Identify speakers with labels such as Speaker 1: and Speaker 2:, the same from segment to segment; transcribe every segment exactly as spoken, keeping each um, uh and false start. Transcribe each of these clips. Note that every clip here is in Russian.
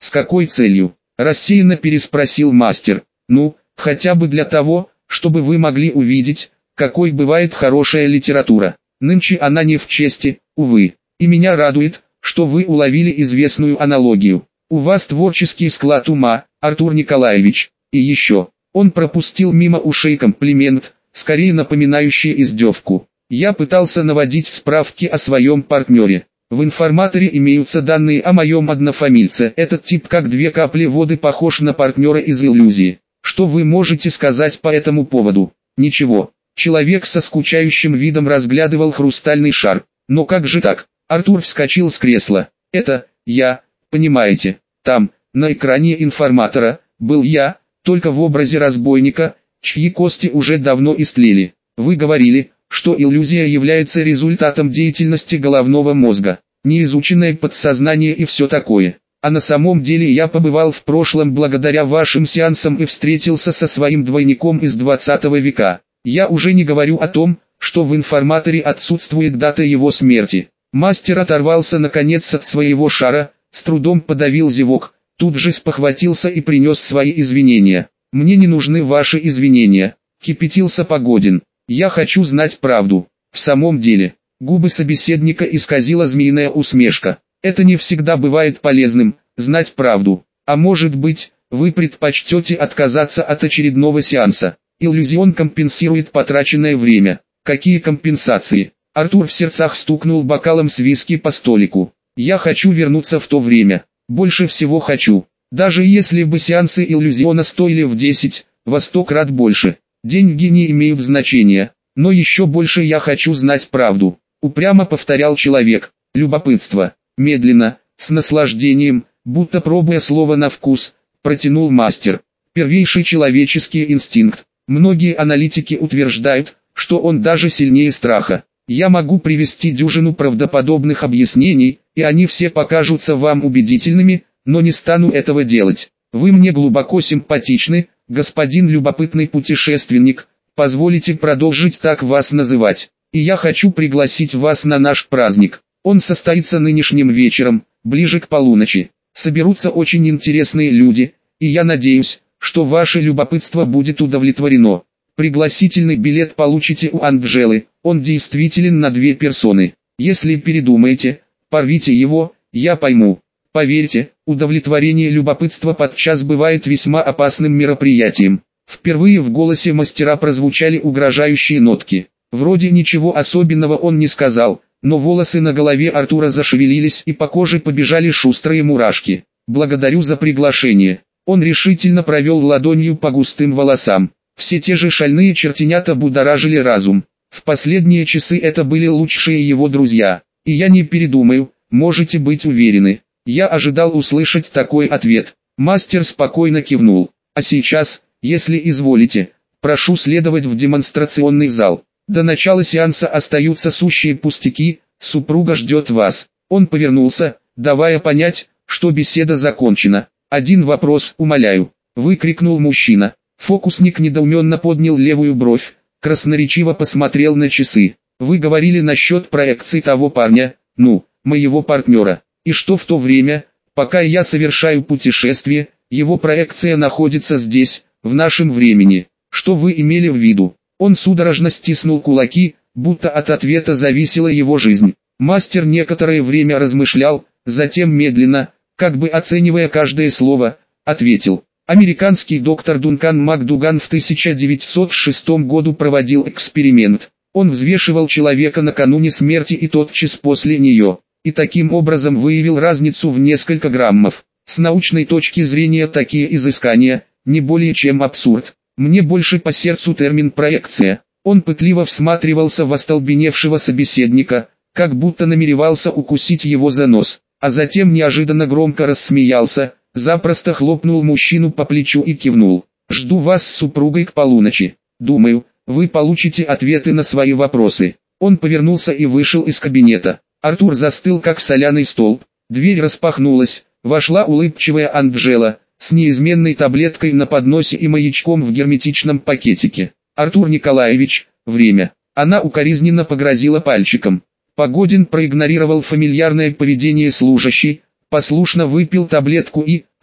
Speaker 1: С какой целью? Рассеянно переспросил мастер. Ну, хотя бы для того, чтобы вы могли увидеть, какой бывает хорошая литература. Нынче она не в чести, увы. И меня радует, что вы уловили известную аналогию. У вас творческий склад ума, Артур Николаевич. И еще, он пропустил мимо ушей комплимент, скорее напоминающий издевку. Я пытался наводить справки о своем партнере. В информаторе имеются данные о моем однофамильце. Этот тип как две капли воды похож на партнера из «Иллюзии». Что вы можете сказать по этому поводу? Ничего. Человек со скучающим видом разглядывал хрустальный шар. Но как же так? Артур вскочил с кресла. Это, я, понимаете, там, на экране информатора, был я, только в образе разбойника, чьи кости уже давно истлели. Вы говорили, что иллюзия является результатом деятельности головного мозга, неизученное подсознание и все такое. А на самом деле я побывал в прошлом благодаря вашим сеансам и встретился со своим двойником из двадцатого века. Я уже не говорю о том, что в информаторе отсутствует дата его смерти. Мастер оторвался наконец от своего шара, с трудом подавил зевок, тут же спохватился и принес свои извинения. «Мне не нужны ваши извинения», — кипятился Погодин. «Я хочу знать правду». В самом деле, губы собеседника исказила змеиная усмешка. «Это не всегда бывает полезным, знать правду. А может быть, вы предпочтете отказаться от очередного сеанса. Иллюзион компенсирует потраченное время». «Какие компенсации?» Артур в сердцах стукнул бокалом с виски по столику. «Я хочу вернуться в то время. Больше всего хочу. Даже если бы сеансы иллюзиона стоили в десять, во сто крат больше. Деньги не имеют значения. Но еще больше я хочу знать правду», — упрямо повторял человек. «Любопытство». Медленно, с наслаждением, будто пробуя слово на вкус, протянул мастер. «Первейший человеческий инстинкт. Многие аналитики утверждают, что он даже сильнее страха. Я могу привести дюжину правдоподобных объяснений, и они все покажутся вам убедительными, но не стану этого делать. Вы мне глубоко симпатичны, господин любопытный путешественник, позволите продолжить так вас называть. И я хочу пригласить вас на наш праздник. Он состоится нынешним вечером, ближе к полуночи. Соберутся очень интересные люди, и я надеюсь, что ваше любопытство будет удовлетворено. Пригласительный билет получите у Анджелы, он действителен на две персоны. Если передумаете, порвите его, я пойму. Поверьте, удовлетворение любопытства подчас бывает весьма опасным мероприятием». Впервые в голосе мастера прозвучали угрожающие нотки. Вроде ничего особенного он не сказал, но волосы на голове Артура зашевелились и по коже побежали шустрые мурашки. «Благодарю за приглашение». Он решительно провел ладонью по густым волосам. Все те же шальные чертенята будоражили разум. В последние часы это были лучшие его друзья. И я не передумаю, можете быть уверены. Я ожидал услышать такой ответ. Мастер спокойно кивнул. А сейчас, если изволите, прошу следовать в демонстрационный зал. До начала сеанса остаются сущие пустяки, супруга ждет вас. Он повернулся, давая понять, что беседа закончена. «Один вопрос, умоляю», — выкрикнул мужчина. Фокусник недоуменно поднял левую бровь, красноречиво посмотрел на часы. «Вы говорили насчет проекции того парня, ну, моего партнера. И что в то время, пока я совершаю путешествие, его проекция находится здесь, в нашем времени. Что вы имели в виду?» Он судорожно стиснул кулаки, будто от ответа зависела его жизнь. Мастер некоторое время размышлял, затем медленно, как бы оценивая каждое слово, ответил. Американский доктор Дункан МакДуган в тысяча девятьсот шестом году проводил эксперимент. Он взвешивал человека накануне смерти и тотчас после нее, и таким образом выявил разницу в несколько граммов. С научной точки зрения такие изыскания, не более чем абсурд. Мне больше по сердцу термин «проекция». Он пытливо всматривался в остолбеневшего собеседника, как будто намеревался укусить его за нос, а затем неожиданно громко рассмеялся, запросто хлопнул мужчину по плечу и кивнул. «Жду вас с супругой к полуночи. Думаю, вы получите ответы на свои вопросы». Он повернулся и вышел из кабинета. Артур застыл как соляный столб. Дверь распахнулась, вошла улыбчивая Анджела, с неизменной таблеткой на подносе и маячком в герметичном пакетике. «Артур Николаевич, время». Она укоризненно погрозила пальчиком. Погодин проигнорировал фамильярное поведение служащей, послушно выпил таблетку и,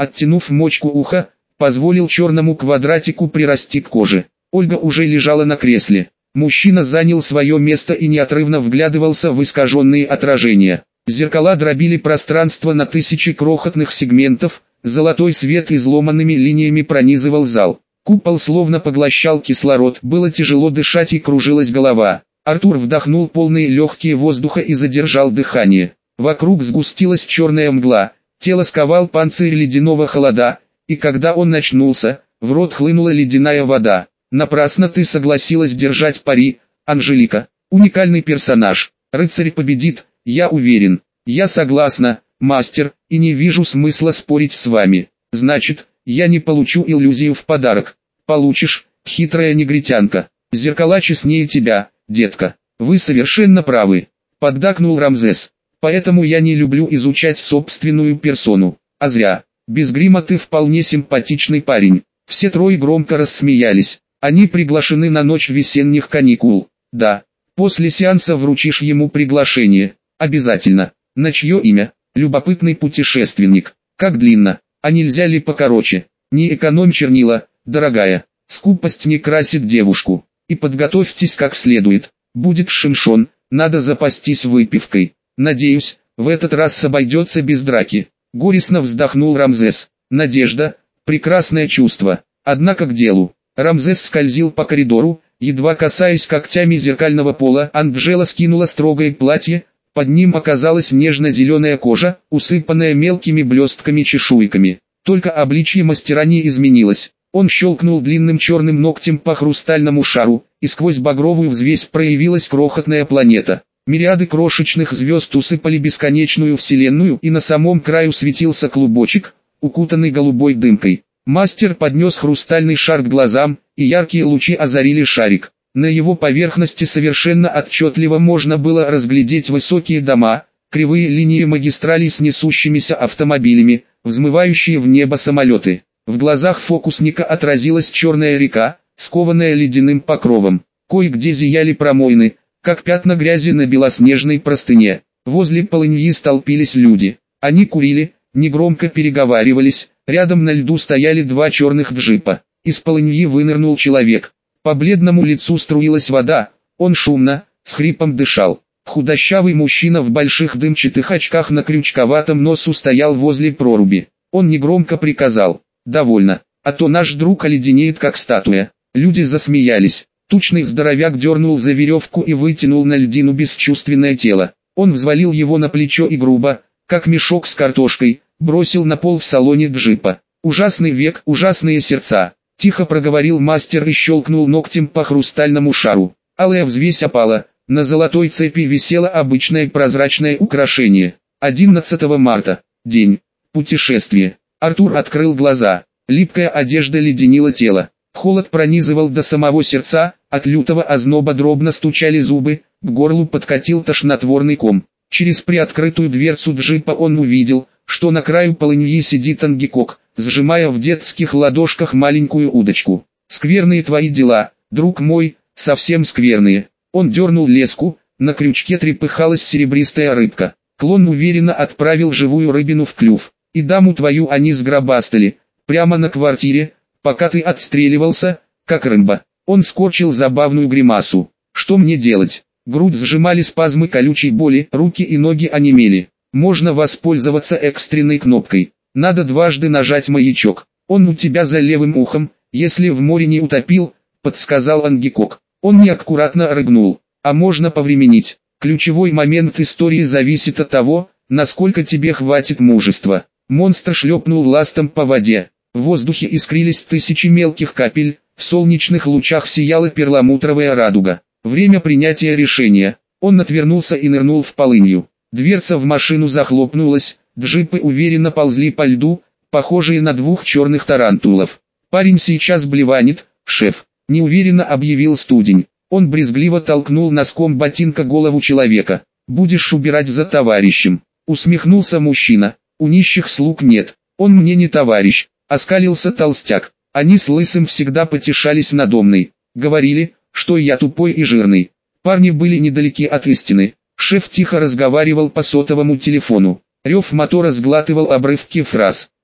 Speaker 1: Оттянув мочку уха, позволил черному квадратику прирасти к коже. Ольга уже лежала на кресле. Мужчина занял свое место и неотрывно вглядывался в искаженные отражения. Зеркала дробили пространство на тысячи крохотных сегментов, золотой свет изломанными линиями пронизывал зал. Купол словно поглощал кислород, было тяжело дышать и кружилась голова. Артур вдохнул полные легкие воздуха и задержал дыхание. Вокруг сгустилась черная мгла, тело сковал панцирь ледяного холода, и когда он очнулся, в рот хлынула ледяная вода. Напрасно ты согласилась держать пари, Анжелика. Уникальный персонаж. Рыцарь победит, я уверен. Я согласна, мастер, и не вижу смысла спорить с вами. Значит, я не получу иллюзию в подарок. Получишь, хитрая негритянка. Зеркала честнее тебя, детка. Вы совершенно правы. Поддакнул Рамзес. Поэтому я не люблю изучать собственную персону. А зря. Без грима ты вполне симпатичный парень. Все трое громко рассмеялись. Они приглашены на ночь весенних каникул. Да. После сеанса вручишь ему приглашение. Обязательно. На чье имя? Любопытный путешественник. Как длинно? А нельзя ли покороче? Не экономь чернила, дорогая. Скупость не красит девушку. И подготовьтесь как следует. Будет шиншон, надо запастись выпивкой. Надеюсь, в этот раз обойдется без драки. Горестно вздохнул Рамзес. Надежда – прекрасное чувство. Однако к делу. Рамзес скользил по коридору, едва касаясь когтями зеркального пола. Анджела скинула строгое платье, под ним оказалась нежно-зеленая кожа, усыпанная мелкими блестками-чешуйками. Только обличье мастера не изменилось. Он щелкнул длинным черным ногтем по хрустальному шару, и сквозь багровую взвесь проявилась крохотная планета. Мириады крошечных звезд усыпали бесконечную вселенную, и на самом краю светился клубочек, укутанный голубой дымкой. Мастер поднес хрустальный шар к глазам, и яркие лучи озарили шарик. На его поверхности совершенно отчетливо можно было разглядеть высокие дома, кривые линии магистралей с несущимися автомобилями, взмывающие в небо самолеты. В глазах фокусника отразилась черная река, скованная ледяным покровом. Кое-где зияли промоины, как пятна грязи на белоснежной простыне. Возле полыньи столпились люди. Они курили, негромко переговаривались, рядом на льду стояли два черных джипа. Из полыньи вынырнул человек. По бледному лицу струилась вода, он шумно, с хрипом дышал. Худощавый мужчина в больших дымчатых очках на крючковатом носу стоял возле проруби. Он негромко приказал: «Довольно, а то наш друг оледенеет как статуя». Люди засмеялись. Тучный здоровяк дернул за веревку и вытянул на льдину бесчувственное тело. Он взвалил его на плечо и грубо, как мешок с картошкой, бросил на пол в салоне джипа. «Ужасный век, ужасные сердца», — тихо проговорил мастер и щелкнул ногтем по хрустальному шару. Алая взвесь опала, на золотой цепи висело обычное прозрачное украшение. одиннадцатого марта, день, путешествие. Артур открыл глаза, липкая одежда леденила тело. Холод пронизывал до самого сердца, от лютого озноба дробно стучали зубы, к горлу подкатил тошнотворный ком. Через приоткрытую дверцу джипа он увидел, что на краю полыньи сидит Ангикок, сжимая в детских ладошках маленькую удочку. «Скверные твои дела, друг мой, совсем скверные». Он дернул леску, на крючке трепыхалась серебристая рыбка. Клон уверенно отправил живую рыбину в клюв. «И даму твою они сгробастали, прямо на квартире, пока ты отстреливался, как рыба». Он скорчил забавную гримасу. «Что мне делать?» Грудь сжимали спазмы колючей боли, руки и ноги онемели. «Можно воспользоваться экстренной кнопкой. Надо дважды нажать маячок. Он у тебя за левым ухом, если в море не утопил», — подсказал Ангикок. Он неаккуратно рыгнул. «А можно повременить. Ключевой момент истории зависит от того, насколько тебе хватит мужества». Монстр шлепнул ластом по воде. В воздухе искрились тысячи мелких капель, в солнечных лучах сияла перламутровая радуга. Время принятия решения. Он отвернулся и нырнул в полынью. Дверца в машину захлопнулась, джипы уверенно ползли по льду, похожие на двух черных тарантулов. «Парень сейчас блеванет, шеф», — неуверенно объявил студень. Он брезгливо толкнул носком ботинка голову человека. «Будешь убирать за товарищем», — усмехнулся мужчина. «У нищих слуг нет, он мне не товарищ», — оскалился толстяк. Они с Лысым всегда потешались надо мной. Говорили, что я тупой и жирный. Парни были недалеки от истины. Шеф тихо разговаривал по сотовому телефону. Рев мотора сглатывал обрывки фраз.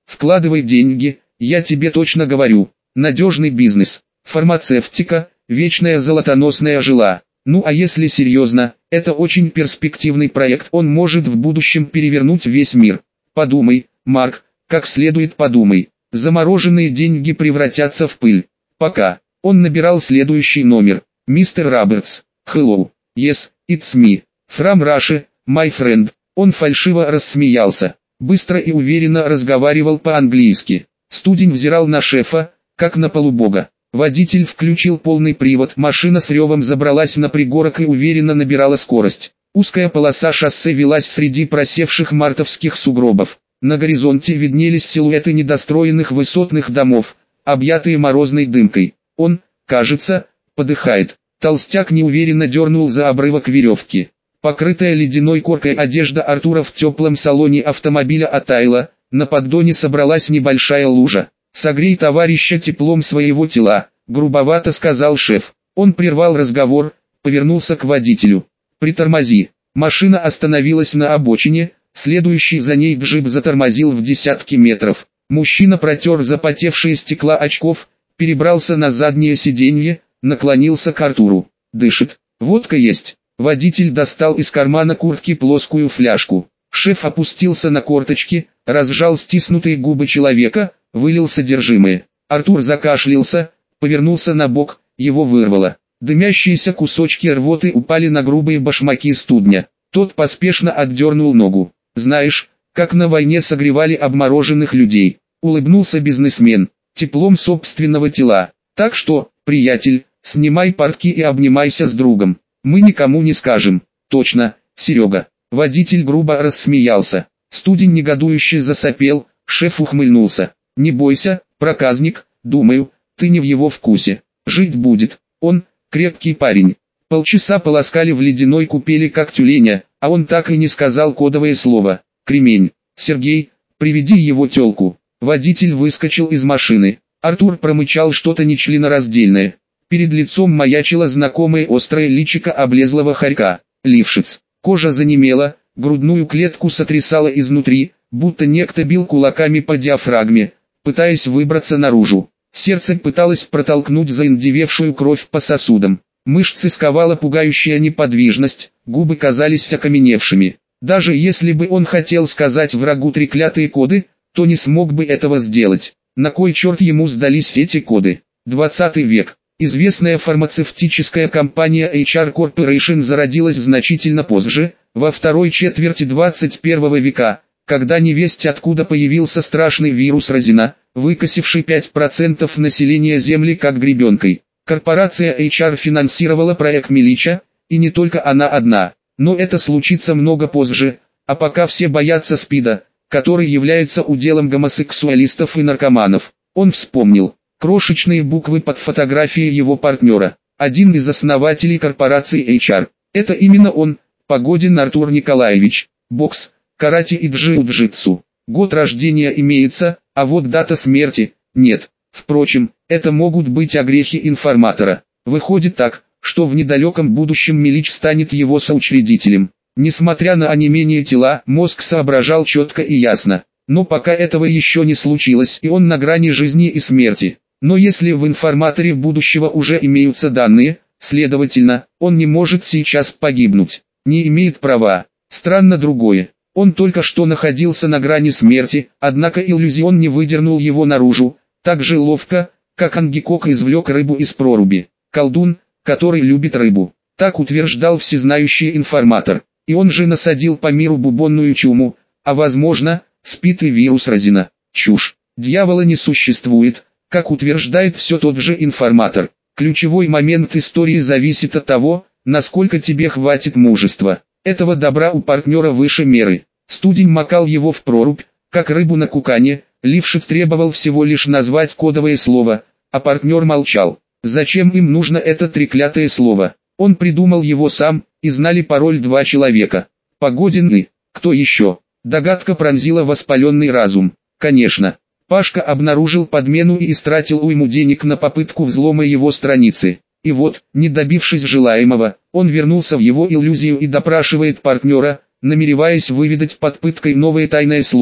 Speaker 1: Вкладывай деньги, я тебе точно говорю. Надежный бизнес. Фармацевтика, вечная золотоносная жила. Ну а если серьезно, это очень перспективный проект, он может в будущем перевернуть весь мир. Подумай, Марк, как следует подумай. Замороженные деньги превратятся в пыль. Пока. Он набирал следующий номер. Мистер Робертс. Hello. Yes, it's me. From Russia, my friend. Он фальшиво рассмеялся. Быстро и уверенно разговаривал по-английски. Студень взирал на шефа, как на полубога. Водитель включил полный привод, машина с ревом забралась на пригорок и уверенно набирала скорость. Узкая полоса шоссе велась среди просевших мартовских сугробов. На горизонте виднелись силуэты недостроенных высотных домов, объятые морозной дымкой. Он, кажется, подыхает. Толстяк неуверенно дернул за обрывок веревки. Покрытая ледяной коркой одежда Артура в теплом салоне автомобиля оттаяла, на поддоне собралась небольшая лужа. «Согрей товарища теплом своего тела», — грубовато сказал шеф. Он прервал разговор, повернулся к водителю. «Притормози». Машина остановилась на обочине, следующий за ней джип затормозил в десятки метров. Мужчина протер запотевшие стекла очков, перебрался на заднее сиденье, наклонился к Артуру. «Дышит. Водка есть». Водитель достал из кармана куртки плоскую фляжку. Шеф опустился на корточки, разжал стиснутые губы человека, вылил содержимое. Артур закашлялся, повернулся на бок, его вырвало. Дымящиеся кусочки рвоты упали на грубые башмаки студня. Тот поспешно отдернул ногу. «Знаешь, как на войне согревали обмороженных людей», — улыбнулся бизнесмен, — «теплом собственного тела. Так что, приятель, снимай портки и обнимайся с другом. Мы никому не скажем». «Точно, Серега». Водитель грубо рассмеялся. Студень негодующе засопел, шеф ухмыльнулся. «Не бойся, проказник, думаю, ты не в его вкусе. Жить будет. Он, крепкий парень». Полчаса полоскали в ледяной купели как тюленя, а он так и не сказал кодовое слово. «Кремень». «Сергей, приведи его тёлку». Водитель выскочил из машины. Артур промычал что-то нечленораздельное. Перед лицом маячило знакомое острое личико облезлого хорька. Лившиц. Кожа занемела, грудную клетку сотрясало изнутри, будто некто бил кулаками по диафрагме, пытаясь выбраться наружу. Сердце пыталось протолкнуть заиндевевшую кровь по сосудам. Мышцы сковала пугающая неподвижность, губы казались окаменевшими. Даже если бы он хотел сказать врагу треклятые коды, то не смог бы этого сделать. На кой черт ему сдались эти коды? двадцатый век. Известная фармацевтическая компания эйч ар Corporation зародилась значительно позже, во второй четверти двадцать первого века, когда невесть откуда появился страшный вирус Розина, выкосивший пять процентов населения Земли как гребенкой. Корпорация эйч ар финансировала проект Милича, и не только она одна. Но это случится много позже, а пока все боятся СПИДа, который является уделом гомосексуалистов и наркоманов. Он вспомнил крошечные буквы под фотографией его партнера. Один из основателей корпорации эйч ар. Это именно он, Погодин Артур Николаевич. Бокс, карате и джиу-джитсу. Год рождения имеется, а вот дата смерти – нет. Впрочем, это могут быть огрехи информатора. Выходит так, что в недалеком будущем Милич станет его соучредителем. Несмотря на онемение тела, мозг соображал четко и ясно. Но пока этого еще не случилось, и он на грани жизни и смерти. Но если в информаторе будущего уже имеются данные, следовательно, он не может сейчас погибнуть. Не имеет права. Странно другое. Он только что находился на грани смерти, однако иллюзион не выдернул его наружу, так же ловко, как Ангикок извлек рыбу из проруби. Колдун, который любит рыбу. Так утверждал всезнающий информатор. И он же насадил по миру бубонную чуму, а возможно, СПИД и вирус Розина. Чушь. Дьявола не существует, как утверждает все тот же информатор. Ключевой момент истории зависит от того, насколько тебе хватит мужества. Этого добра у партнера выше меры. Студень макал его в прорубь, как рыбу на кукане. Лившиц требовал всего лишь назвать кодовое слово, а партнер молчал. Зачем им нужно это треклятое слово? Он придумал его сам, и знали пароль два человека. Погодин и кто еще? Догадка пронзила воспаленный разум. Конечно. Пашка обнаружил подмену и истратил уйму денег на попытку взлома его страницы. И вот, не добившись желаемого, он вернулся в его иллюзию и допрашивает партнера, намереваясь выведать под пыткой новое тайное слово.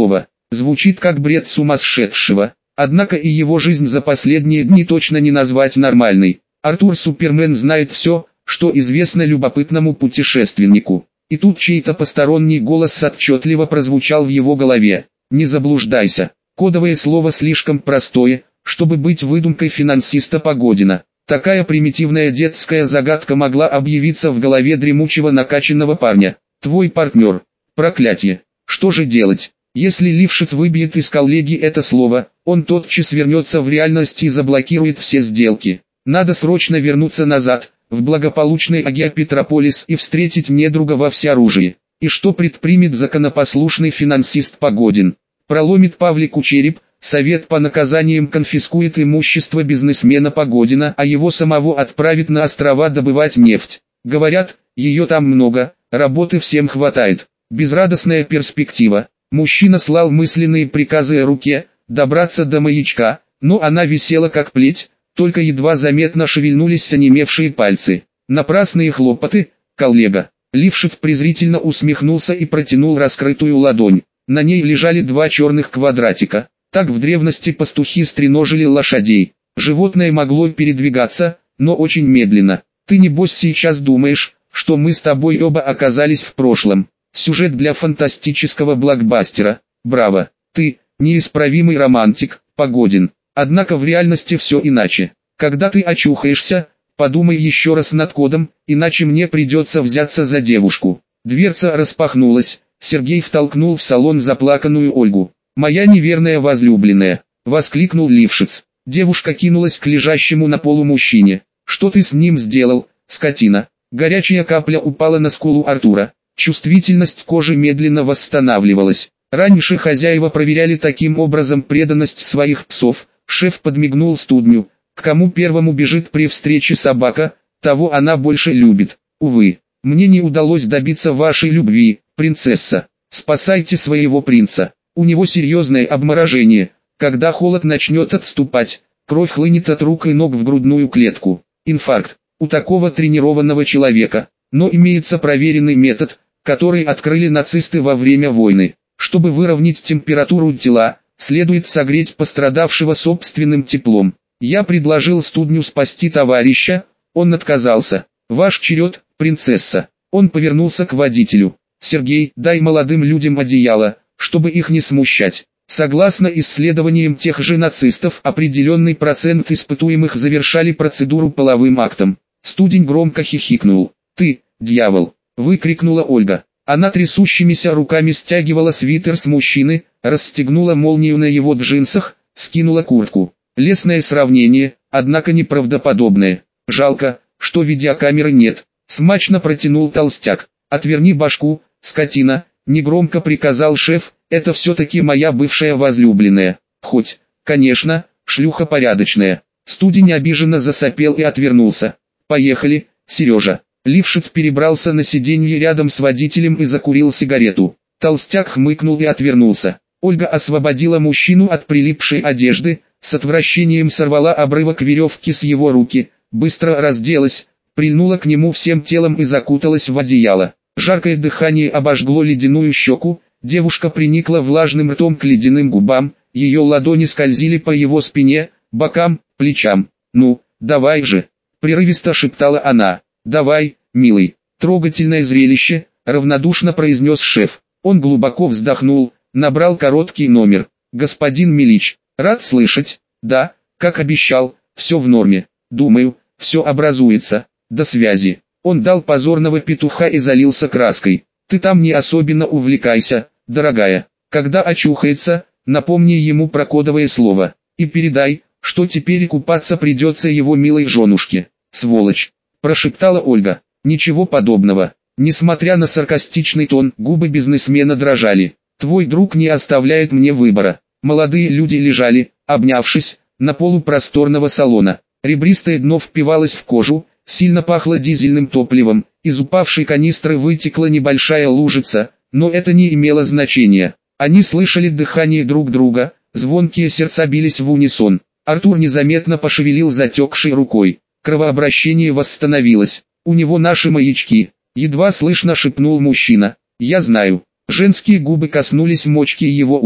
Speaker 1: Звучит как бред сумасшедшего. Однако и его жизнь за последние дни точно не назвать нормальной. Артур Супермен знает все, что известно любопытному путешественнику. И тут чей-то посторонний голос отчетливо прозвучал в его голове. Не заблуждайся. Кодовое слово слишком простое, чтобы быть выдумкой финансиста Погодина. Такая примитивная детская загадка могла объявиться в голове дремучего накачанного парня. Твой партнер. Проклятие. Что же делать? Если Лившиц выбьет из коллеги это слово, он тотчас вернется в реальность и заблокирует все сделки. Надо срочно вернуться назад, в благополучный Агиопетрополис и встретить недруга во всеоружии. И что предпримет законопослушный финансист Погодин? Проломит Павлику череп, совет по наказаниям конфискует имущество бизнесмена Погодина, а его самого отправит на острова добывать нефть. Говорят, ее там много, работы всем хватает. Безрадостная перспектива. Мужчина слал мысленные приказы руке, добраться до маячка, но она висела как плеть, только едва заметно шевельнулись онемевшие пальцы. Напрасные хлопоты, коллега. Лившиц презрительно усмехнулся и протянул раскрытую ладонь. На ней лежали два черных квадратика. Так в древности пастухи стреножили лошадей. Животное могло передвигаться, но очень медленно. Ты небось сейчас думаешь, что мы с тобой оба оказались в прошлом. Сюжет для фантастического блокбастера. Браво, ты, неисправимый романтик, Погодин. Однако в реальности все иначе. Когда ты очухаешься, подумай еще раз над кодом, иначе мне придется взяться за девушку. Дверца распахнулась, Сергей втолкнул в салон заплаканную Ольгу. «Моя неверная возлюбленная!» — воскликнул Лившиц. Девушка кинулась к лежащему на полу мужчине. «Что ты с ним сделал, скотина?» Горячая капля упала на скулу Артура. Чувствительность кожи медленно восстанавливалась. Раньше хозяева проверяли таким образом преданность своих псов. Шеф подмигнул студню. К кому первому бежит при встрече собака, того она больше любит. Увы, мне не удалось добиться вашей любви, принцесса. Спасайте своего принца. У него серьезное обморожение. Когда холод начнет отступать, кровь хлынет от рук и ног в грудную клетку. Инфаркт. У такого тренированного человека. Но имеется проверенный метод, который открыли нацисты во время войны. Чтобы выровнять температуру тела, следует согреть пострадавшего собственным теплом. Я предложил студню спасти товарища, он отказался. Ваш черед, принцесса. Он повернулся к водителю. Сергей, дай молодым людям одеяло, чтобы их не смущать. Согласно исследованиям тех же нацистов, определенный процент испытуемых завершали процедуру половым актом. Студень громко хихикнул. «Ты, дьявол!» — выкрикнула Ольга. Она трясущимися руками стягивала свитер с мужчины, расстегнула молнию на его джинсах, скинула куртку. Лестное сравнение, однако неправдоподобное. Жалко, что видеокамеры нет. Смачно протянул толстяк. «Отверни башку, скотина!» — негромко приказал шеф. «Это все-таки моя бывшая возлюбленная. Хоть, конечно, шлюха порядочная». Студень обиженно засопел и отвернулся. «Поехали, Сережа». Лившиц перебрался на сиденье рядом с водителем и закурил сигарету. Толстяк хмыкнул и отвернулся. Ольга освободила мужчину от прилипшей одежды, с отвращением сорвала обрывок веревки с его руки, быстро разделась, прильнула к нему всем телом и закуталась в одеяло. Жаркое дыхание обожгло ледяную щеку, девушка приникла влажным ртом к ледяным губам, ее ладони скользили по его спине, бокам, плечам. «Ну, давай же!» — прерывисто шептала она. «Давай, милый». «Трогательное зрелище», — равнодушно произнес шеф. Он глубоко вздохнул, набрал короткий номер. «Господин Милич, рад слышать. Да, как обещал, все в норме. Думаю, все образуется. До связи». Он дал позорного петуха и залился краской. «Ты там не особенно увлекайся, дорогая. Когда очухается, напомни ему про кодовое слово. И передай, что теперь купаться придется его милой женушке. Сволочь», — прошептала Ольга. «Ничего подобного». Несмотря на саркастичный тон, губы бизнесмена дрожали. «Твой друг не оставляет мне выбора». Молодые люди лежали, обнявшись, на полу просторного салона. Ребристое дно впивалось в кожу, сильно пахло дизельным топливом, из упавшей канистры вытекла небольшая лужица, но это не имело значения. Они слышали дыхание друг друга, звонкие сердца бились в унисон. Артур незаметно пошевелил затекшей рукой. Кровообращение восстановилось. «У него наши маячки», — едва слышно шепнул мужчина. «Я знаю». Женские губы коснулись мочки его уха.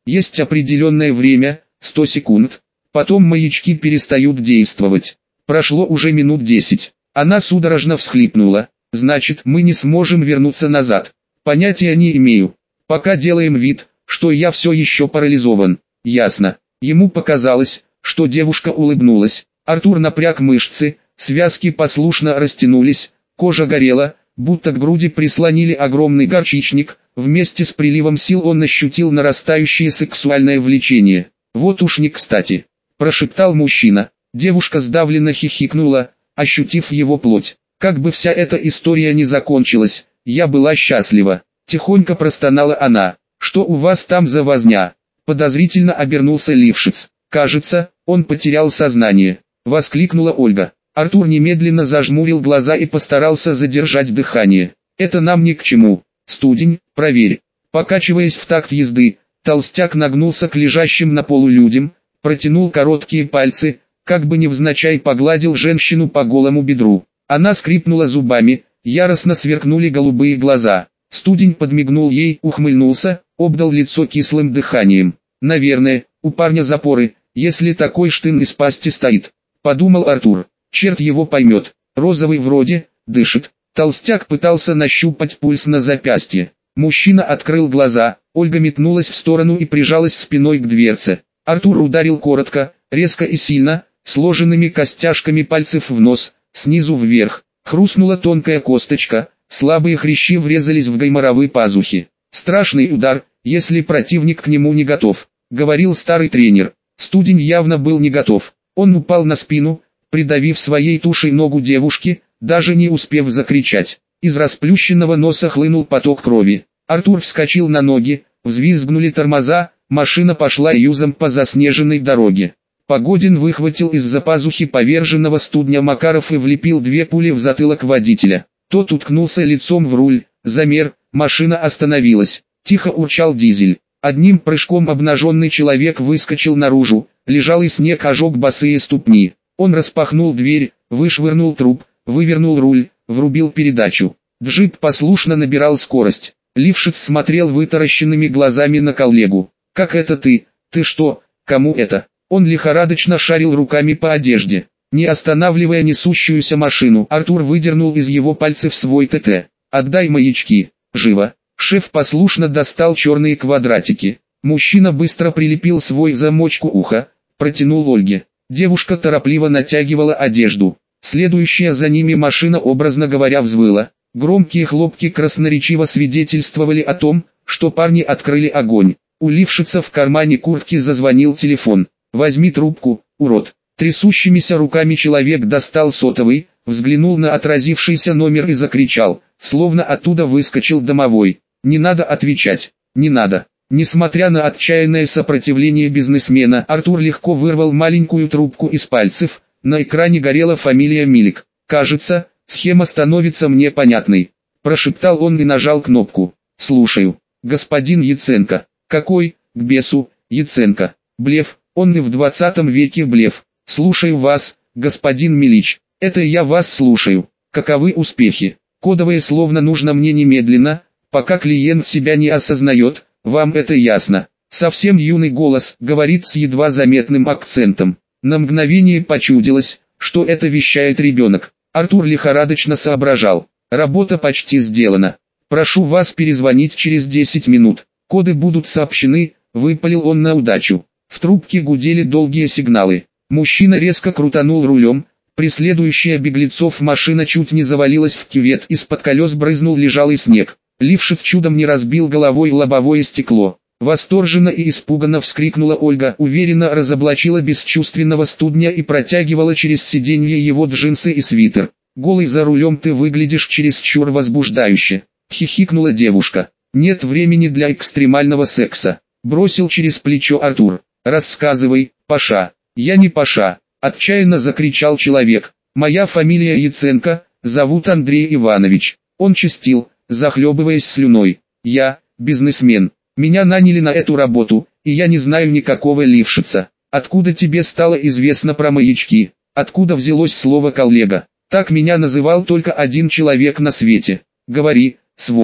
Speaker 1: Есть определенное время, сто секунд. Потом маячки перестают действовать. Прошло уже минут десять. Она судорожно всхлипнула. Значит, мы не сможем вернуться назад. Понятия не имею. Пока делаем вид, что я все еще парализован. Ясно. Ему показалось, что девушка улыбнулась. Артур напряг мышцы, связки послушно растянулись, кожа горела, будто к груди прислонили огромный горчичник. Вместе с приливом сил он ощутил нарастающее сексуальное влечение. «Вот уж не кстати», – прошептал мужчина. Девушка сдавленно хихикнула, ощутив его плоть. «Как бы вся эта история не закончилась, я была счастлива», – тихонько простонала она. «Что у вас там за возня?» Подозрительно обернулся Лившиц. «Кажется, он потерял сознание», – воскликнула Ольга. Артур немедленно зажмурил глаза и постарался задержать дыхание. «Это нам ни к чему. Студень, проверь». Покачиваясь в такт езды, толстяк нагнулся к лежащим на полу людям, протянул короткие пальцы, как бы невзначай погладил женщину по голому бедру. Она скрипнула зубами, яростно сверкнули голубые глаза. Студень подмигнул ей, ухмыльнулся, обдал лицо кислым дыханием. «Наверное, у парня запоры, если такой штын из пасти стоит», — подумал Артур. «Черт его поймет, розовый вроде, дышит». Толстяк пытался нащупать пульс на запястье. Мужчина открыл глаза, Ольга метнулась в сторону и прижалась спиной к дверце. Артур ударил коротко, резко и сильно, сложенными костяшками пальцев в нос, снизу вверх. Хрустнула тонкая косточка, слабые хрящи врезались в гайморовые пазухи. «Страшный удар, если противник к нему не готов», — говорил старый тренер. Студень явно был не готов. Он упал на спину, придавив своей тушей ногу девушки, даже не успев закричать. Из расплющенного носа хлынул поток крови. Артур вскочил на ноги, взвизгнули тормоза, машина пошла юзом по заснеженной дороге. Погодин выхватил из-за пазухи поверженного студня Макаров и влепил две пули в затылок водителя. Тот уткнулся лицом в руль, замер, машина остановилась. Тихо урчал дизель. Одним прыжком обнаженный человек выскочил наружу, лежал и снег ожег босые ступни. Он распахнул дверь, вышвырнул труп, вывернул руль, врубил передачу. Джип послушно набирал скорость. Лившиц смотрел вытаращенными глазами на коллегу. «Как это ты? Ты что? Кому это?» Он лихорадочно шарил руками по одежде. Не останавливая несущуюся машину, Артур выдернул из его пальцев свой ТТ. «Отдай маячки, живо!» Шеф послушно достал черные квадратики. Мужчина быстро прилепил свой замочку уха, протянул Ольге. Девушка торопливо натягивала одежду. Следующая за ними машина, образно говоря, взвыла. Громкие хлопки красноречиво свидетельствовали о том, что парни открыли огонь. У Лившица в кармане куртки зазвонил телефон. «Возьми трубку, урод!» Трясущимися руками человек достал сотовый, взглянул на отразившийся номер и закричал, словно оттуда выскочил домовой. «Не надо отвечать, не надо!» Несмотря на отчаянное сопротивление бизнесмена, Артур легко вырвал маленькую трубку из пальцев. На экране горела фамилия Милик. «Кажется, схема становится мне понятной», – прошептал он и нажал кнопку. «Слушаю, господин Яценко». «Какой, к бесу, Яценко? Блеф, он и в двадцатом веке блеф. Слушаю вас, господин Милич». «Это я вас слушаю. Каковы успехи?» «Кодовое словно нужно мне немедленно, пока клиент себя не осознает, вам это ясно?» Совсем юный голос говорит с едва заметным акцентом. На мгновение почудилось, что это вещает ребенок. Артур лихорадочно соображал. «Работа почти сделана. Прошу вас перезвонить через десять минут. Коды будут сообщены», — выпалил он на удачу. В трубке гудели долгие сигналы. Мужчина резко крутанул рулем. Преследующая беглецов машина чуть не завалилась в кювет, из-под колес брызнул лежалый снег. Лившиц чудом не разбил головой лобовое стекло. Восторженно и испуганно вскрикнула Ольга, уверенно разоблачила бесчувственного студня и протягивала через сиденье его джинсы и свитер. «Голый за рулем ты выглядишь чересчур возбуждающе», — хихикнула девушка. «Нет времени для экстремального секса», — бросил через плечо Артур. «Рассказывай, Паша». «Я не Паша», — отчаянно закричал человек. «Моя фамилия Яценко, зовут Андрей Иванович». Он чистил, захлебываясь слюной. «Я, бизнесмен. Меня наняли на эту работу, и я не знаю никакого Лившица. Откуда тебе стало известно про маячки? Откуда взялось слово коллега? Так меня называл только один человек на свете. Говори, сволочь».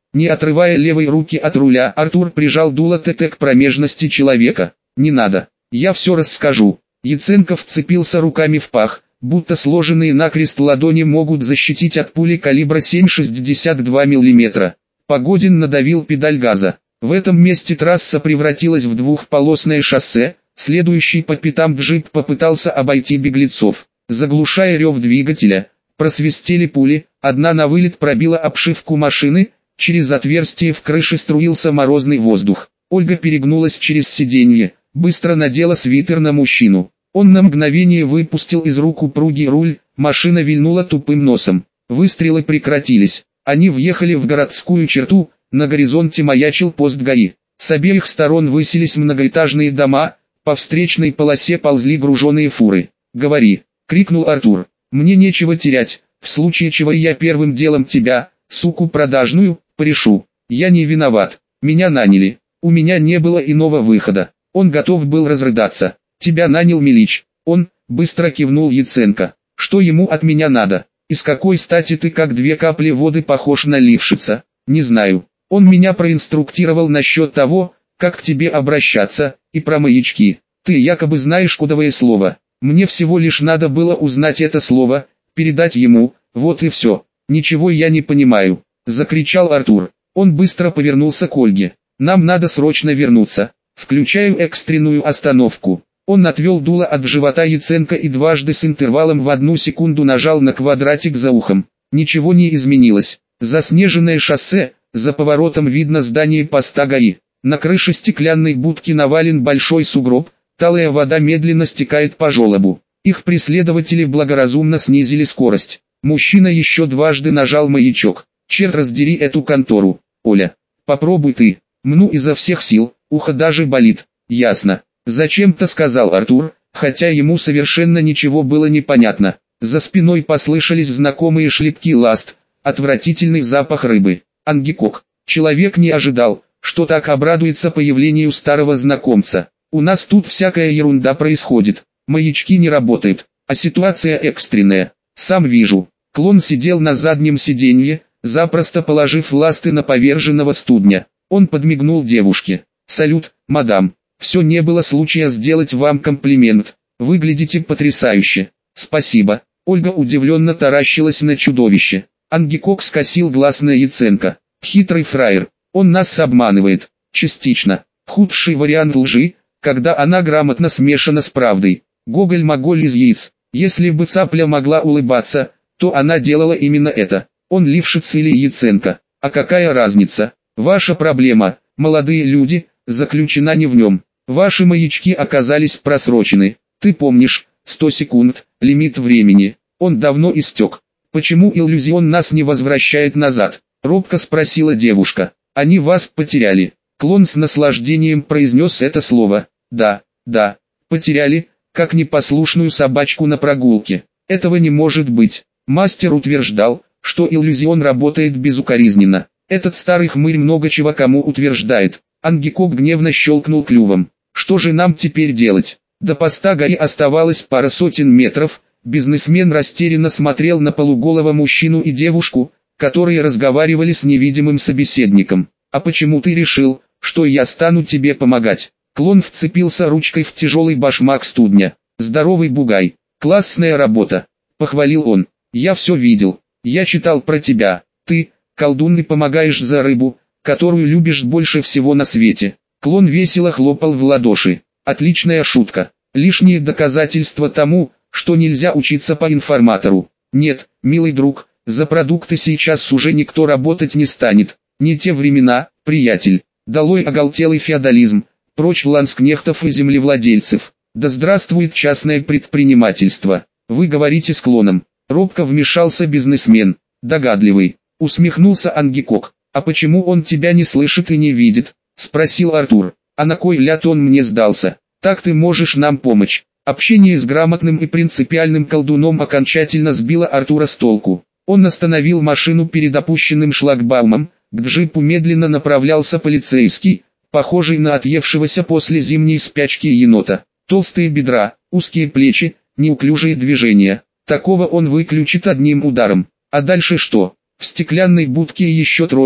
Speaker 1: Не отрывая левой руки от руля, Артур прижал дуло ТТ к промежности человека. «Не надо, я все расскажу». Яценко вцепился руками в пах, будто сложенные накрест ладони могут защитить от пули калибра семь шестьдесят два миллиметра. Погодин надавил педаль газа. В этом месте трасса превратилась в двухполосное шоссе, следующий по пятам джип попытался обойти беглецов. Заглушая рев двигателя, просвистели пули, одна на вылет пробила обшивку машины, через отверстие в крыше струился морозный воздух. Ольга перегнулась через сиденье, быстро надела свитер на мужчину. Он на мгновение выпустил из рук упругий руль, машина вильнула тупым носом. Выстрелы прекратились, они въехали в городскую черту, на горизонте маячил пост ГАИ. С обеих сторон высились многоэтажные дома, по встречной полосе ползли груженые фуры. «Говори!» — крикнул Артур. «Мне нечего терять, в случае чего я первым делом тебя, суку продажную, порешу. Я не виноват, меня наняли, у меня не было иного выхода». Он готов был разрыдаться. «Тебя нанял Милич». Он быстро кивнул Яценко. «Что ему от меня надо? И с какой стати ты как две капли воды похож на Лившица?» «Не знаю. Он меня проинструктировал насчет того, как к тебе обращаться, и про маячки. Ты якобы знаешь кодовое слово. Мне всего лишь надо было узнать это слово, передать ему, вот и все. Ничего я не понимаю», — закричал Артур. Он быстро повернулся к Ольге. «Нам надо срочно вернуться. Включаю экстренную остановку». Он отвел дуло от живота Яценко и дважды с интервалом в одну секунду нажал на квадратик за ухом. Ничего не изменилось. Заснеженное шоссе, за поворотом видно здание поста ГАИ. На крыше стеклянной будки навален большой сугроб, талая вода медленно стекает по желобу. Их преследователи благоразумно снизили скорость. Мужчина еще дважды нажал маячок. «Черт раздери эту контору, Оля. Попробуй ты». «Мну изо всех сил, ухо даже болит». «Ясно», — зачем-то сказал Артур, хотя ему совершенно ничего было не понятно. За спиной послышались знакомые шлепки ласт, отвратительный запах рыбы. Ангикок. Человек не ожидал, что так обрадуется появлению старого знакомца. «У нас тут всякая ерунда происходит, маячки не работают, а ситуация экстренная. Сам вижу». Клон сидел на заднем сиденье, запросто положив ласты на поверженного студня. Он подмигнул девушке. «Салют, мадам. Все, не было случая сделать вам комплимент. Выглядите потрясающе». «Спасибо». Ольга удивленно таращилась на чудовище. Ангикок скосил глаз на Яценко. «Хитрый фраер. Он нас обманывает. Частично. Худший вариант лжи, когда она грамотно смешана с правдой. Гоголь-моголь из яиц. Если бы цапля могла улыбаться, то она делала именно это. Он Лившиц или Яценко. А какая разница? Ваша проблема, молодые люди, заключена не в нем. Ваши маячки оказались просрочены. Ты помнишь, сто секунд, лимит времени. Он давно истек. Почему иллюзион нас не возвращает назад?» — робко спросила девушка. «Они вас потеряли». Клон с наслаждением произнес это слово. «Да, да, потеряли, как непослушную собачку на прогулке. Этого не может быть». Мастер утверждал, что иллюзион работает безукоризненно. Этот старый хмырь много чего кому утверждает. Ангикок гневно щелкнул клювом. «Что же нам теперь делать?» До поста ГАИ оставалось пара сотен метров. Бизнесмен растерянно смотрел на полуголого мужчину и девушку, которые разговаривали с невидимым собеседником. «А почему ты решил, что я стану тебе помогать?» Клон вцепился ручкой в тяжелый башмак студня. «Здоровый бугай. Классная работа», — похвалил он. «Я все видел. Я читал про тебя. Ты, колдун, и помогаешь за рыбу, которую любишь больше всего на свете». Клон весело хлопал в ладоши. «Отличная шутка. Лишнее доказательство тому, что нельзя учиться по информатору. Нет, милый друг, за продукты сейчас уже никто работать не станет. Не те времена, приятель. Долой оголтелый феодализм, прочь ланскнехтов и землевладельцев. Да здравствует частное предпринимательство. Вы говорите с клоном». Робко вмешался бизнесмен. «Догадливый», — усмехнулся Ангикок. «А почему он тебя не слышит и не видит?» — спросил Артур. «А на кой ляд он мне сдался? Так ты можешь нам помочь». Общение с грамотным и принципиальным колдуном окончательно сбило Артура с толку. Он остановил машину перед опущенным шлагбаумом. К джипу медленно направлялся полицейский, похожий на отъевшегося после зимней спячки енота. Толстые бедра, узкие плечи, неуклюжие движения. Такого он выключит одним ударом. А дальше что? В стеклянной будке еще трое,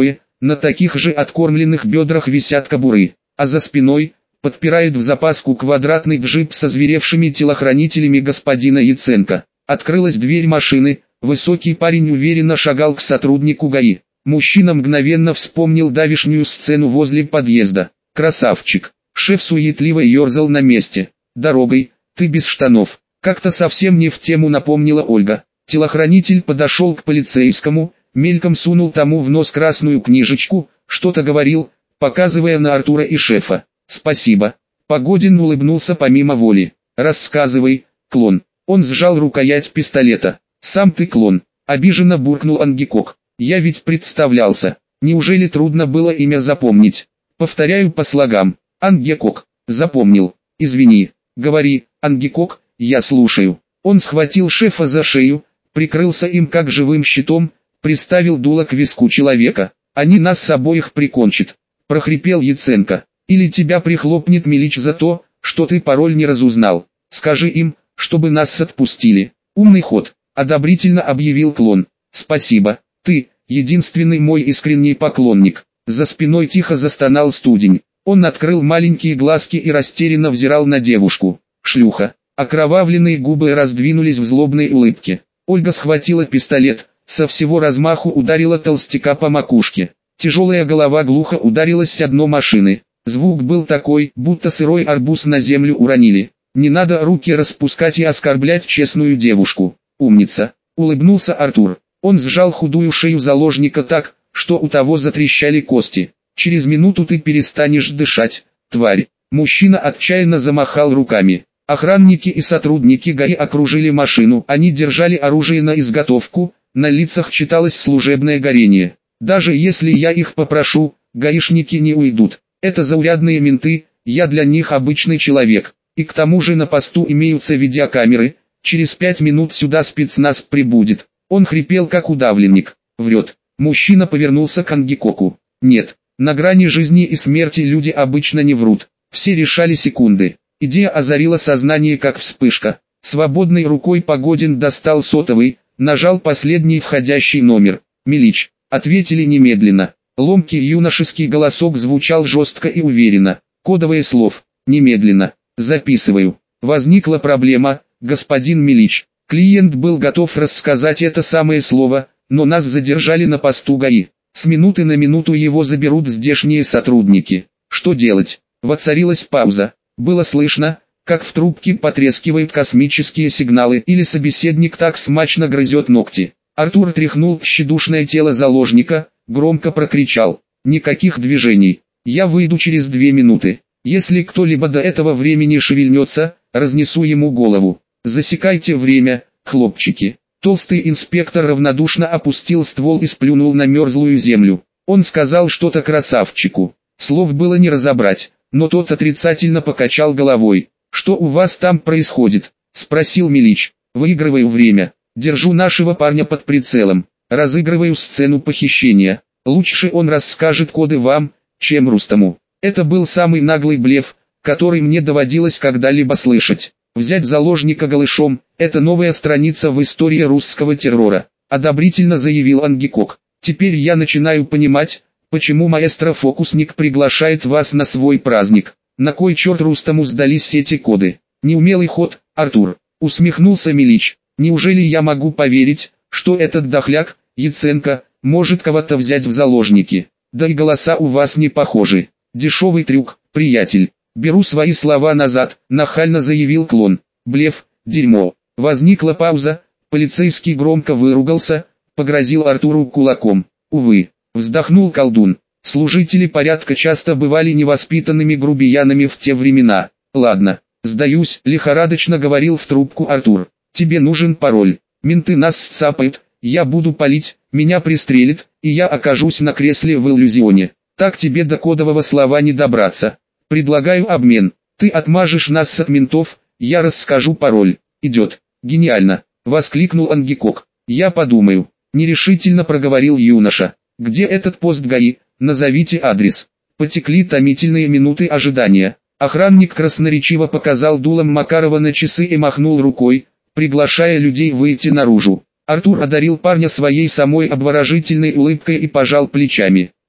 Speaker 1: На таких же откормленных бедрах висят кобуры, а за спиной подпирает в запаску квадратный джип со зверевшими телохранителями господина Яценко. Открылась дверь машины, высокий парень уверенно шагал к сотруднику ГАИ. Мужчина мгновенно вспомнил давешнюю сцену возле подъезда. «Красавчик!» Шеф суетливо ерзал на месте. «Дорогой, ты без штанов». Как-то совсем не в тему напомнила Ольга. Телохранитель подошел к полицейскому, мельком сунул тому в нос красную книжечку, что-то говорил, показывая на Артура и шефа. «Спасибо». Погодин улыбнулся помимо воли. «Рассказывай, клон». Он сжал рукоять пистолета. «Сам ты клон», — обиженно буркнул Ангикок. «Я ведь представлялся. Неужели трудно было имя запомнить?» «Повторяю по слогам. Ангикок». «Запомнил. Извини. Говори, Ангикок, я слушаю». Он схватил шефа за шею, прикрылся им как живым щитом, приставил дуло к виску человека. «Они нас с обоих прикончат», — прохрипел Яценко. «Или тебя прихлопнет Милич за то, что ты пароль не разузнал. Скажи им, чтобы нас отпустили». «Умный ход», — одобрительно объявил клон. «Спасибо, ты, единственный мой искренний поклонник». За спиной тихо застонал студень. Он открыл маленькие глазки и растерянно взирал на девушку. «Шлюха». Окровавленные губы раздвинулись в злобной улыбке. Ольга схватила пистолет, со всего размаху ударила толстяка по макушке. Тяжелая голова глухо ударилась о дно машины. Звук был такой, будто сырой арбуз на землю уронили. «Не надо руки распускать и оскорблять честную девушку. Умница», — улыбнулся Артур. Он сжал худую шею заложника так, что у того затрещали кости. «Через минуту ты перестанешь дышать, тварь». Мужчина отчаянно замахал руками. Охранники и сотрудники ГАИ окружили машину. Они держали оружие на изготовку, на лицах читалось служебное горение. «Даже если я их попрошу, гаишники не уйдут. Это заурядные менты, я для них обычный человек. И к тому же на посту имеются видеокамеры, через пять минут сюда спецназ прибудет». Он хрипел как удавленник. «Врет». Мужчина повернулся к Ангикоку. «Нет, на грани жизни и смерти люди обычно не врут». Все решали секунды. Идея озарила сознание как вспышка. Свободной рукой Погодин достал сотовый, нажал последний входящий номер. «Милич», ответили немедленно. Ломкий юношеский голосок звучал жестко и уверенно. Кодовое слов. «Немедленно. Записываю». Возникла проблема, господин Милич. Клиент был готов рассказать это самое слово, но нас задержали на посту ГАИ. С минуты на минуту его заберут здешние сотрудники. Что делать? Воцарилась пауза. Было слышно, как в трубке потрескивают космические сигналы или собеседник так смачно грызет ногти. Артур тряхнул тщедушное тело заложника, громко прокричал. «Никаких движений. Я выйду через две минуты. Если кто-либо до этого времени шевельнется, разнесу ему голову. Засекайте время, хлопчики». Толстый инспектор равнодушно опустил ствол и сплюнул на мерзлую землю. Он сказал что-то красавчику. Слов было не разобрать, но тот отрицательно покачал головой. «Что у вас там происходит?» — спросил Милич. «Выигрываю время. Держу нашего парня под прицелом. Разыгрываю сцену похищения. Лучше он расскажет коды вам, чем Рустаму». Это был самый наглый блеф, который мне доводилось когда-либо слышать. Взять заложника голышом – это новая страница в истории русского террора, одобрительно заявил Ангикок. Теперь я начинаю понимать, почему маэстро-фокусник приглашает вас на свой праздник. На кой черт Рустаму сдались эти коды? Неумелый ход, Артур, усмехнулся Милич. Неужели я могу поверить, что этот дохляк, Яценко, может кого-то взять в заложники? Да и голоса у вас не похожи. Дешевый трюк, приятель. «Беру свои слова назад», — нахально заявил клон. «Блеф, дерьмо». Возникла пауза, полицейский громко выругался, погрозил Артуру кулаком. «Увы», — вздохнул колдун. «Служители порядка часто бывали невоспитанными грубиянами в те времена». «Ладно, сдаюсь», — лихорадочно говорил в трубку Артур. «Тебе нужен пароль. Менты нас сцапают, я буду палить, меня пристрелят, и я окажусь на кресле в иллюзионе. Так тебе до кодового слова не добраться. Предлагаю обмен. Ты отмажешь нас от ментов, я расскажу пароль». «Идет». «Гениально», — воскликнул Ангикок. «Я подумаю», — нерешительно проговорил юноша. «Где этот пост ГАИ? Назовите адрес». Потекли томительные минуты ожидания. Охранник красноречиво показал дулом Макарова на часы и махнул рукой, приглашая людей выйти наружу. Артур одарил парня своей самой обворожительной улыбкой и пожал плечами.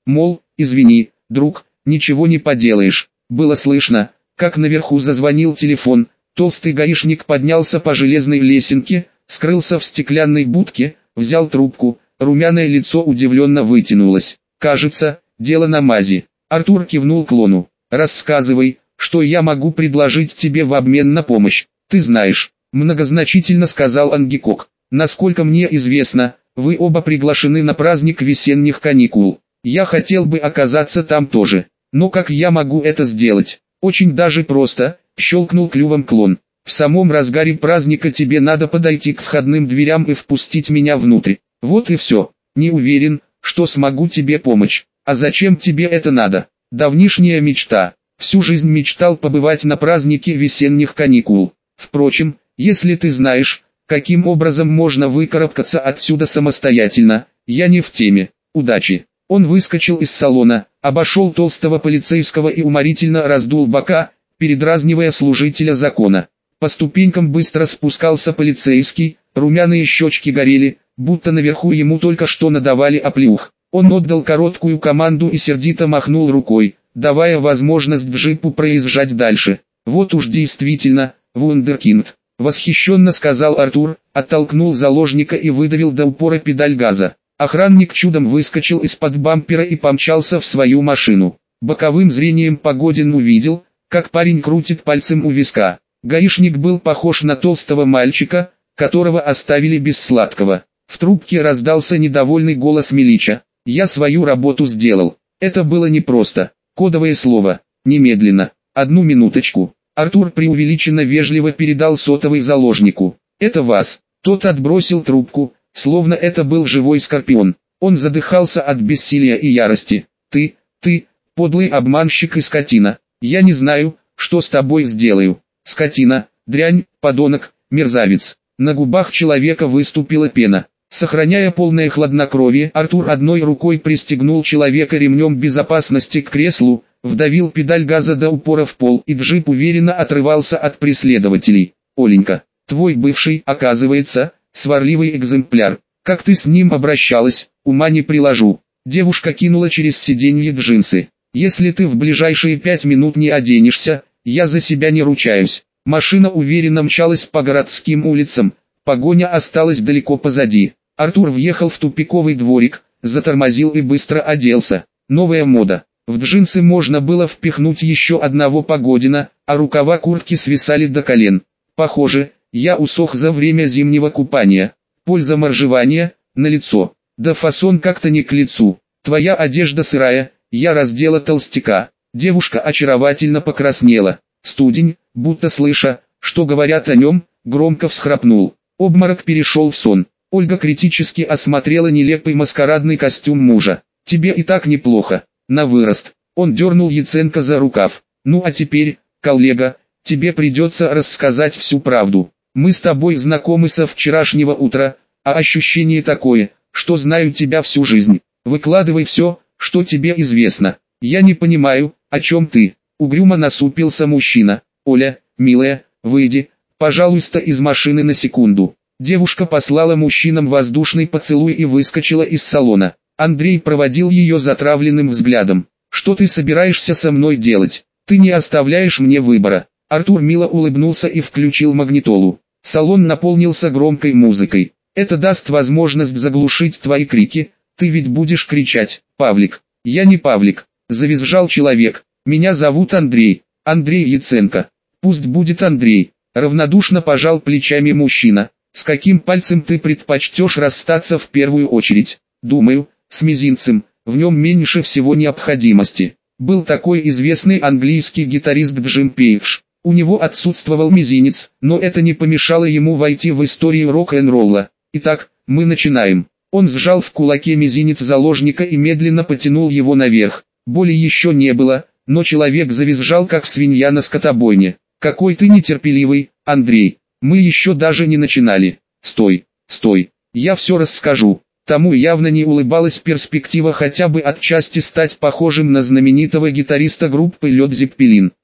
Speaker 1: Мол, извини, друг, ничего не поделаешь. Было слышно, как наверху зазвонил телефон. Толстый гаишник поднялся по железной лесенке, скрылся в стеклянной будке, взял трубку, румяное лицо удивленно вытянулось. «Кажется, дело на мази». Артур кивнул клону. «Рассказывай, что я могу предложить тебе в обмен на помощь». «Ты знаешь», — многозначительно сказал Ангикок. «Насколько мне известно, вы оба приглашены на праздник весенних каникул. Я хотел бы оказаться там тоже. Но как я могу это сделать?» «Очень даже просто», — щелкнул клювом клон. «В самом разгаре праздника тебе надо подойти к входным дверям и впустить меня внутрь. Вот и все. Не уверен, что смогу тебе помочь. А зачем тебе это надо?» «Давнишняя мечта. Всю жизнь мечтал побывать на празднике весенних каникул. Впрочем, если ты знаешь, каким образом можно выкарабкаться отсюда самостоятельно, я не в теме. Удачи». Он выскочил из салона, обошел толстого полицейского и уморительно раздул бока, передразнивая служителя закона. По ступенькам быстро спускался полицейский, румяные щечки горели, будто наверху ему только что надавали оплеух. Он отдал короткую команду и сердито махнул рукой, давая возможность джипу проезжать дальше. «Вот уж действительно, вундеркинд», — восхищенно сказал Артур, оттолкнул заложника и выдавил до упора педаль газа. Охранник чудом выскочил из-под бампера и помчался в свою машину. Боковым зрением Погодин увидел, как парень крутит пальцем у виска. Гаишник был похож на толстого мальчика, которого оставили без сладкого. В трубке раздался недовольный голос Милича. «Я свою работу сделал. Это было непросто. Кодовое слово. Немедленно. Одну минуточку». Артур преувеличенно вежливо передал сотовый заложнику. «Это вас». Тот отбросил трубку, словно это был живой скорпион. Он задыхался от бессилия и ярости. «Ты, ты, подлый обманщик и скотина. Я не знаю, что с тобой сделаю. Скотина, дрянь, подонок, мерзавец». На губах человека выступила пена. Сохраняя полное хладнокровие, Артур одной рукой пристегнул человека ремнем безопасности к креслу, вдавил педаль газа до упора в пол, и джип уверенно отрывался от преследователей. «Оленька, твой бывший, оказывается, сварливый экземпляр. Как ты с ним обращалась, ума не приложу». Девушка кинула через сиденье джинсы. «Если ты в ближайшие пять минут не оденешься, я за себя не ручаюсь». Машина уверенно мчалась по городским улицам, погоня осталась далеко позади. Артур въехал в тупиковый дворик, затормозил и быстро оделся. Новая мода. В джинсы можно было впихнуть еще одного Погодина, а рукава куртки свисали до колен. «Похоже, я усох за время зимнего купания. Польза моржевания, налицо. Да фасон как-то не к лицу. Твоя одежда сырая, я раздела толстяка». Девушка очаровательно покраснела. Студень, будто слыша, что говорят о нем, громко всхрапнул. Обморок перешел в сон. Ольга критически осмотрела нелепый маскарадный костюм мужа. «Тебе и так неплохо. На вырост». Он дернул Яценко за рукав. «Ну а теперь, коллега, тебе придется рассказать всю правду. Мы с тобой знакомы со вчерашнего утра, а ощущение такое, что знаю тебя всю жизнь. Выкладывай все, что тебе известно». «Я не понимаю, о чем ты?» Угрюмо насупился мужчина. «Оля, милая, выйди, пожалуйста, из машины на секунду». Девушка послала мужчинам воздушный поцелуй и выскочила из салона. Андрей проводил ее затравленным взглядом. «Что ты собираешься со мной делать? Ты не оставляешь мне выбора». Артур мило улыбнулся и включил магнитолу. Салон наполнился громкой музыкой. «Это даст возможность заглушить твои крики. Ты ведь будешь кричать, Павлик». «Я не Павлик», — завизжал человек. «Меня зовут Андрей, Андрей Яценко». «Пусть будет Андрей», — равнодушно пожал плечами мужчина. «С каким пальцем ты предпочтешь расстаться в первую очередь?» «Думаю, с мизинцем, в нем меньше всего необходимости». Был такой известный английский гитарист Джим Пейдж. У него отсутствовал мизинец, но это не помешало ему войти в историю рок-н-ролла. «Итак, мы начинаем». Он сжал в кулаке мизинец заложника и медленно потянул его наверх. Боли еще не было, но человек завизжал как свинья на скотобойне. «Какой ты нетерпеливый, Андрей, мы еще даже не начинали». «Стой, стой, я все расскажу». Тому явно не улыбалась перспектива хотя бы отчасти стать похожим на знаменитого гитариста группы Led Zeppelin.